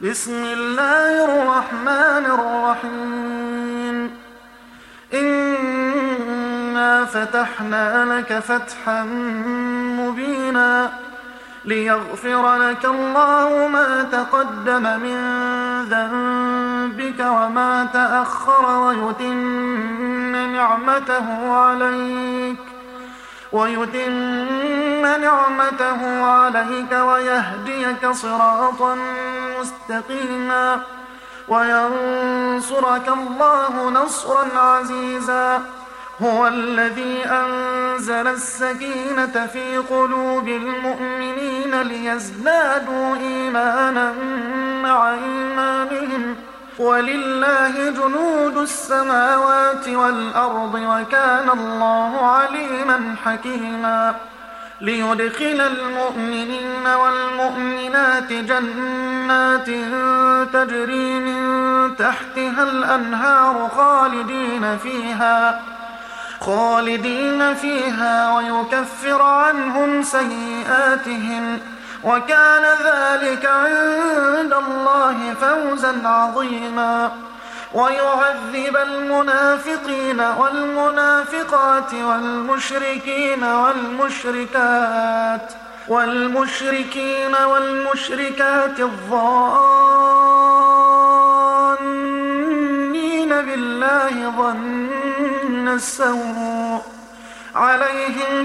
بسم الله الرحمن الرحيم إنا فتحنا لك فتحا مبينا ليغفر لك الله ما تقدم من ذنبك وما تأخر ويتم نعمته عليك ويهديك صراطا مستقيما وينصرك الله نصرا عزيزا. هو الذي أنزل السكينة في قلوب المؤمنين ليزدادوا إيمانا مع إيمانهم ولله جنود السماوات والأرض وكان الله عليما حكيما. ليدخل المؤمنين والمؤمنات جنات تجري من تحتها الأنهار خالدين فيها ويكفر عنهم سيئاتهم وكان ذلك عند الله فوزا عظيما. ويعذب المنافقين والمنافقات والمشركات الظانين بالله ظن السوء عليهم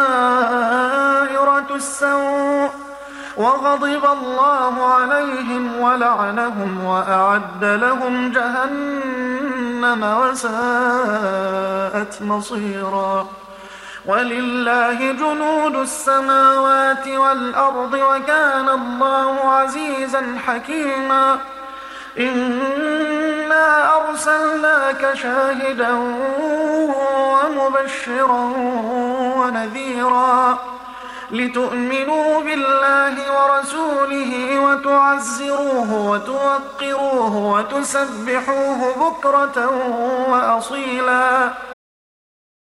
دائرة السوء وغضب الله عليهم ولعنهم وأعد لهم جهنم وساءت مصيرا. ولله جنود السماوات والأرض وكان الله عزيزا حكيما. إنا أرسلناك شاهدا ومبشرا ونذيرا لتؤمنوا بالله ورسوله وتعزروه وتوقروه وتسبحوه بكرة وأصيلا.